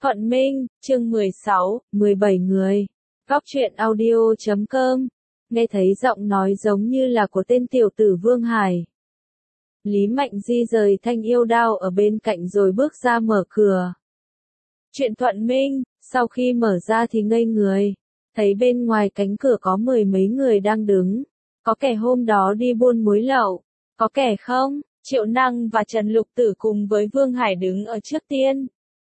Thuận Minh, chương 16, 17 người. Góc truyện audio.com. Nghe thấy giọng nói giống như là của tên tiểu tử Vương Hải. Lý Mạnh di rời thanh yêu đao ở bên cạnh rồi bước ra mở cửa. Chuyện Thuận Minh, sau khi mở ra thì ngây người. Thấy bên ngoài cánh cửa có mười mấy người đang đứng. Có kẻ hôm đó đi buôn muối lậu. Có kẻ không? Triệu Năng và Trần Lục Tử cùng với Vương Hải đứng ở trước tiên.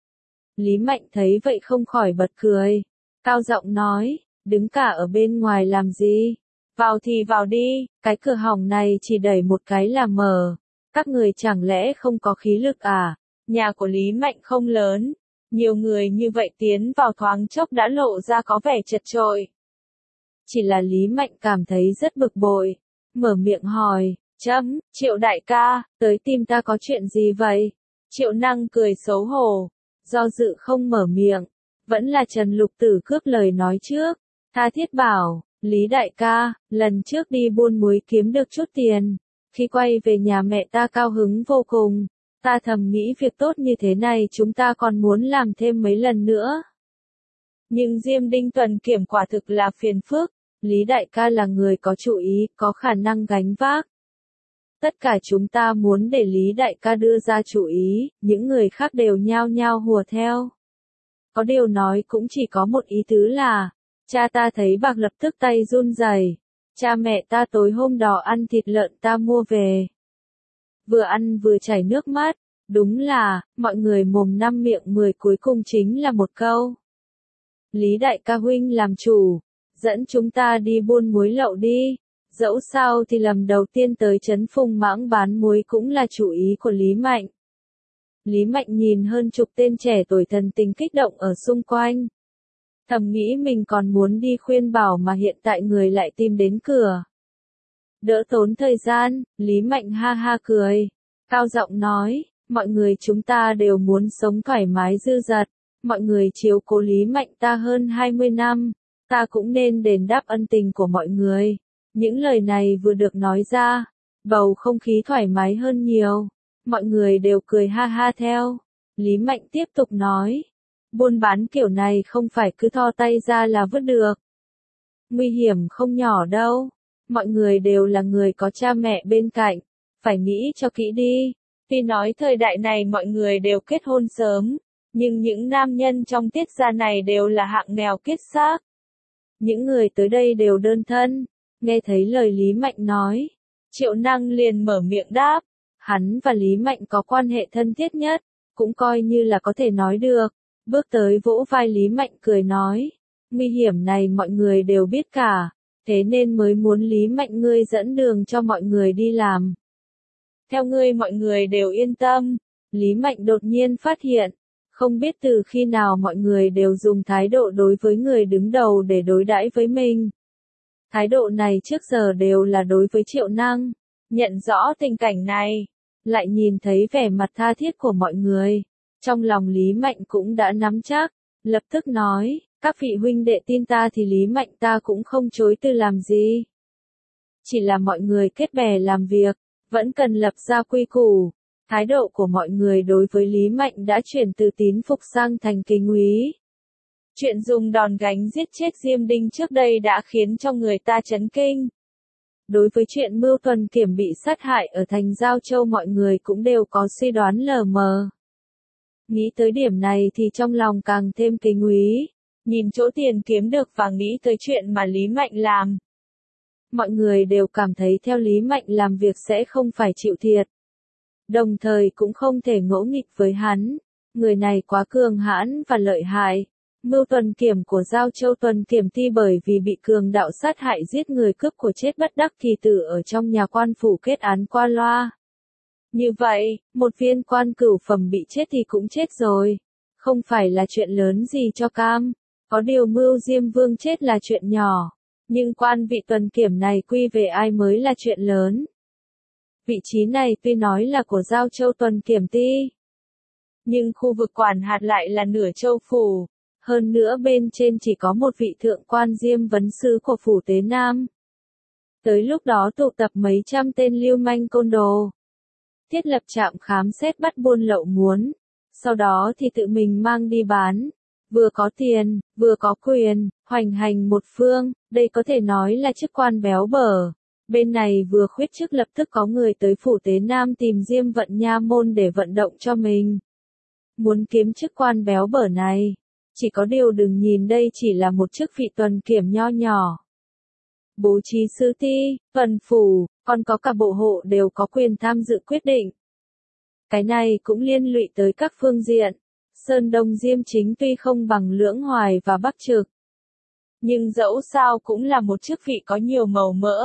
Lý Mạnh thấy vậy không khỏi bật cười. Cao giọng nói, đứng cả ở bên ngoài làm gì? Vào thì vào đi, cái cửa hỏng này chỉ đẩy một cái là mở. Các người chẳng lẽ không có khí lực à? Nhà của Lý Mạnh không lớn. Nhiều người như vậy tiến vào thoáng chốc đã lộ ra có vẻ chật chội. Chỉ là Lý Mạnh cảm thấy rất bực bội. Mở miệng hỏi, Triệu đại ca, tới tìm ta có chuyện gì vậy? Triệu Năng cười xấu hổ. Do dự không mở miệng, vẫn là Trần Lục Tử cướp lời nói trước. Tha thiết bảo, Lý đại ca, lần trước đi buôn muối kiếm được chút tiền. Khi quay về nhà mẹ ta cao hứng vô cùng. Ta thầm nghĩ việc tốt như thế này chúng ta còn muốn làm thêm mấy lần nữa. Nhưng Diêm Đinh Tuần Kiểm quả thực là phiền phức. Lý đại ca là người có chủ ý, có khả năng gánh vác. Tất cả chúng ta muốn để Lý đại ca đưa ra chủ ý, những người khác đều nhao nhao hùa theo. Có điều nói cũng chỉ có một ý tứ là, cha ta thấy bạc lập tức tay run rẩy. Cha mẹ ta tối hôm đó ăn thịt lợn ta mua về. Vừa ăn vừa chảy nước mắt, đúng là, mọi người mồm năm miệng 10 cuối cùng chính là một câu. Lý đại ca huynh làm chủ, dẫn chúng ta đi buôn muối lậu đi. Dẫu sao thì lần đầu tiên tới trấn Phùng Mãng bán muối cũng là chủ ý của Lý Mạnh. Lý Mạnh nhìn hơn chục tên trẻ tuổi thần tình kích động ở xung quanh. Thầm nghĩ mình còn muốn đi khuyên bảo mà hiện tại người lại tìm đến cửa. Đỡ tốn thời gian, Lý Mạnh ha ha cười. Cao giọng nói, mọi người chúng ta đều muốn sống thoải mái dư dật. Mọi người chiếu cố Lý Mạnh ta hơn 20 năm. Ta cũng nên đền đáp ân tình của mọi người. Những lời này vừa được nói ra, bầu không khí thoải mái hơn nhiều. Mọi người đều cười ha ha theo. Lý Mạnh tiếp tục nói, buôn bán kiểu này không phải cứ thò tay ra là vứt được. Nguy hiểm không nhỏ đâu. Mọi người đều là người có cha mẹ bên cạnh, phải nghĩ cho kỹ đi. Tuy nói thời đại này mọi người đều kết hôn sớm, nhưng những nam nhân trong tiết gia này đều là hạng nghèo kiết xác. Những người tới đây đều đơn thân. Nghe thấy lời Lý Mạnh nói, Triệu Năng liền mở miệng đáp. Hắn và Lý Mạnh có quan hệ thân thiết nhất, cũng coi như là có thể nói được. Bước tới vỗ vai Lý Mạnh cười nói, nguy hiểm này mọi người đều biết cả, thế nên mới muốn Lý Mạnh ngươi dẫn đường cho mọi người đi làm. Theo ngươi mọi người đều yên tâm. Lý Mạnh đột nhiên phát hiện, không biết từ khi nào mọi người đều dùng thái độ đối với người đứng đầu để đối đãi với mình. Thái độ này trước giờ đều là đối với Triệu Năng. Nhận rõ tình cảnh này, lại nhìn thấy vẻ mặt tha thiết của mọi người. Trong lòng Lý Mạnh cũng đã nắm chắc, lập tức nói, các vị huynh đệ tin ta thì Lý Mạnh ta cũng không chối từ làm gì. Chỉ là mọi người kết bè làm việc, vẫn cần lập ra quy củ. Thái độ của mọi người đối với Lý Mạnh đã chuyển từ tín phục sang thành kính úy. Chuyện dùng đòn gánh giết chết Diêm Đinh trước đây đã khiến cho người ta chấn kinh. Đối với chuyện Mưu Tuần Kiểm bị sát hại ở thành Giao Châu mọi người cũng đều có suy đoán lờ mờ. Nghĩ tới điểm này thì trong lòng càng thêm kính úy, nhìn chỗ tiền kiếm được và nghĩ tới chuyện mà Lý Mạnh làm. Mọi người đều cảm thấy theo Lý Mạnh làm việc sẽ không phải chịu thiệt. Đồng thời cũng không thể ngỗ nghịch với hắn, người này quá cường hãn và lợi hại. Mưu Tuần Kiểm của Giao Châu Tuần Kiểm Ti bởi vì bị cường đạo sát hại giết người cướp của chết bất đắc kỳ tử ở trong nhà quan phủ kết án qua loa. Như vậy, một viên quan cửu phẩm bị chết thì cũng chết rồi. Không phải là chuyện lớn gì cho cam. Có điều Mưu Diêm Vương chết là chuyện nhỏ. Nhưng quan vị Tuần Kiểm này quy về ai mới là chuyện lớn. Vị trí này tuy nói là của Giao Châu Tuần Kiểm Ti, nhưng khu vực quản hạt lại là nửa châu phủ. Hơn nữa bên trên chỉ có một vị thượng quan Diêm Vấn Sứ của phủ Tế Nam. Tới lúc đó tụ tập mấy trăm tên lưu manh côn đồ. Thiết lập trạm khám xét bắt buôn lậu muốn sau đó thì tự mình mang đi bán. Vừa có tiền, vừa có quyền, hoành hành một phương, đây có thể nói là chức quan béo bở. Bên này vừa khuyết chức lập tức có người tới phủ Tế Nam tìm Diêm Vận nha môn để vận động cho mình. Muốn kiếm chức quan béo bở này. Chỉ có điều đừng nhìn đây chỉ là một chức vị tuần kiểm nho nhỏ. Bố trí sư ti, tuần phủ, còn có cả bộ hộ đều có quyền tham dự quyết định. Cái này cũng liên lụy tới các phương diện. Sơn Đông Diêm Chính tuy không bằng Lưỡng Hoài và Bắc Trực, nhưng dẫu sao cũng là một chức vị có nhiều màu mỡ.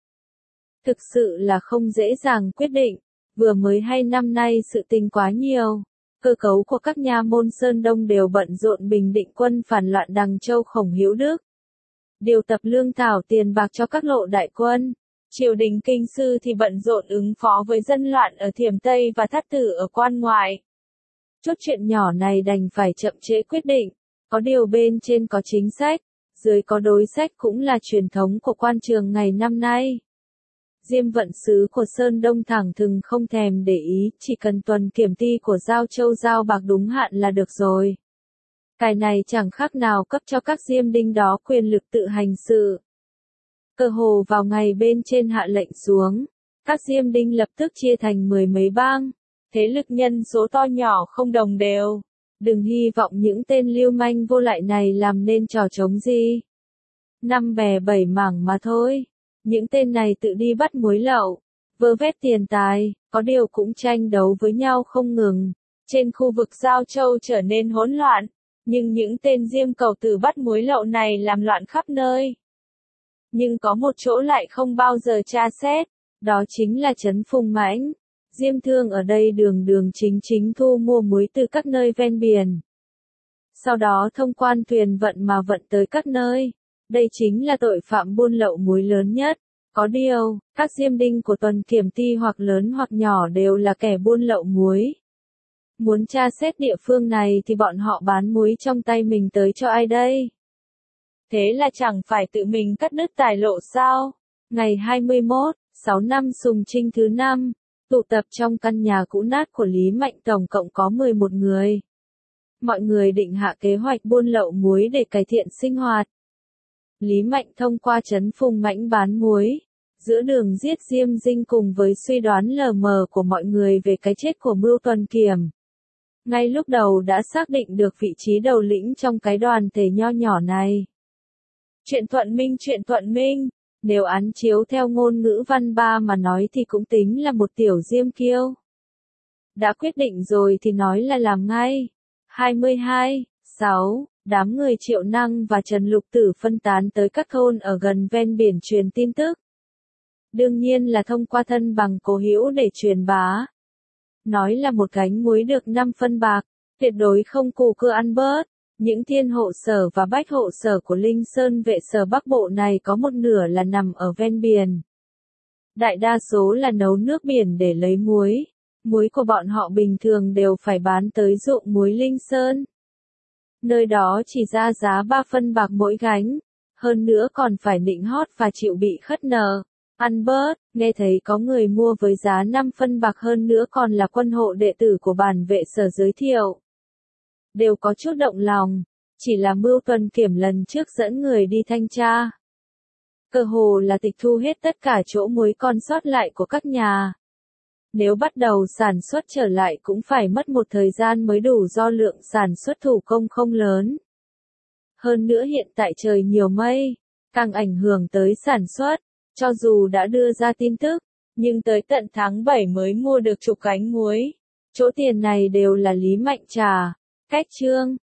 Thực sự là không dễ dàng quyết định, vừa mới hay năm nay sự tình quá nhiều. Cơ cấu của các nha môn Sơn Đông đều bận rộn bình định quân phản loạn Đằng Châu Khổng Hữu Đức. Điều tập lương thảo tiền bạc cho các lộ đại quân. Triều đình kinh sư thì bận rộn ứng phó với dân loạn ở Thiểm Tây và Thắt Tử ở quan ngoại. Chút chuyện nhỏ này đành phải chậm trễ quyết định. Có điều bên trên có chính sách, dưới có đối sách cũng là truyền thống của quan trường ngày năm nay. Diêm Vận sứ của Sơn Đông thẳng thừng không thèm để ý, chỉ cần tuần kiểm ty của Giao Châu giao bạc đúng hạn là được rồi. Cái này chẳng khác nào cấp cho các diêm đinh đó quyền lực tự hành sự. Cơ hồ vào ngày bên trên hạ lệnh xuống, các diêm đinh lập tức chia thành 10 mấy bang, thế lực nhân số to nhỏ không đồng đều. Đừng hy vọng những tên lưu manh vô lại này làm nên trò trống gì. Năm bè bảy mảng mà thôi. Những tên này tự đi bắt muối lậu, vơ vét tiền tài, có điều cũng tranh đấu với nhau không ngừng. Trên khu vực Giao Châu trở nên hỗn loạn, nhưng những tên diêm cầu tử bắt muối lậu này làm loạn khắp nơi. Nhưng có một chỗ lại không bao giờ tra xét, đó chính là trấn Phùng Mãnh. Diêm thương ở đây đường đường chính chính thu mua muối từ các nơi ven biển. Sau đó thông quan thuyền vận mà vận tới các nơi. Đây chính là tội phạm buôn lậu muối lớn nhất. Có điều, các diêm đinh của tuần kiểm ty hoặc lớn hoặc nhỏ đều là kẻ buôn lậu muối. Muốn tra xét địa phương này thì bọn họ bán muối trong tay mình tới cho ai đây? Thế là chẳng phải tự mình cắt đứt tài lộ sao? Ngày 21/6 năm Sùng Trinh thứ 5, tụ tập trong căn nhà cũ nát của Lý Mạnh tổng cộng có 11 người. Mọi người định hạ kế hoạch buôn lậu muối để cải thiện sinh hoạt. Lý Mạnh thông qua trấn Phùng Mãnh bán muối, giữa đường giết Diêm Dinh cùng với suy đoán lờ mờ của mọi người về cái chết của Mưu Tuần Kiểm. Ngay lúc đầu đã xác định được vị trí đầu lĩnh trong cái đoàn thể nho nhỏ này. Chuyện thuận minh, nếu án chiếu theo ngôn ngữ văn ba mà nói thì cũng tính là một tiểu diêm kiêu. Đã quyết định rồi thì nói là làm ngay. 22/6 Đám người Triệu Năng và Trần Lục Tử phân tán tới các thôn ở gần ven biển truyền tin tức. Đương nhiên là thông qua thân bằng cố hữu để truyền bá. Nói là một gánh muối được 5 phân bạc, tuyệt đối không cù cưa ăn bớt. Những thiên hộ sở và bách hộ sở của Linh Sơn vệ sở Bắc Bộ này có một nửa là nằm ở ven biển. Đại đa số là nấu nước biển để lấy muối. Muối của bọn họ bình thường đều phải bán tới ruộng muối Linh Sơn. Nơi đó chỉ ra giá 3 phân bạc mỗi gánh. Hơn nữa còn phải nịnh hót và chịu bị khất nợ. Ăn bớt, nghe thấy có người mua với giá 5 phân bạc hơn nữa còn là quân hộ đệ tử của bản vệ sở giới thiệu. Đều có chút động lòng, chỉ là Mưu Tuần Kiểm lần trước dẫn người đi thanh tra. Cơ hồ là tịch thu hết tất cả chỗ muối còn sót lại của các nhà. Nếu bắt đầu sản xuất trở lại cũng phải mất một thời gian mới đủ do lượng sản xuất thủ công không lớn. Hơn nữa hiện tại trời nhiều mây, càng ảnh hưởng tới sản xuất, cho dù đã đưa ra tin tức, nhưng tới tận tháng 7 mới mua được chục gánh muối. Chỗ tiền này đều là Lý Mạnh trả. Cách chương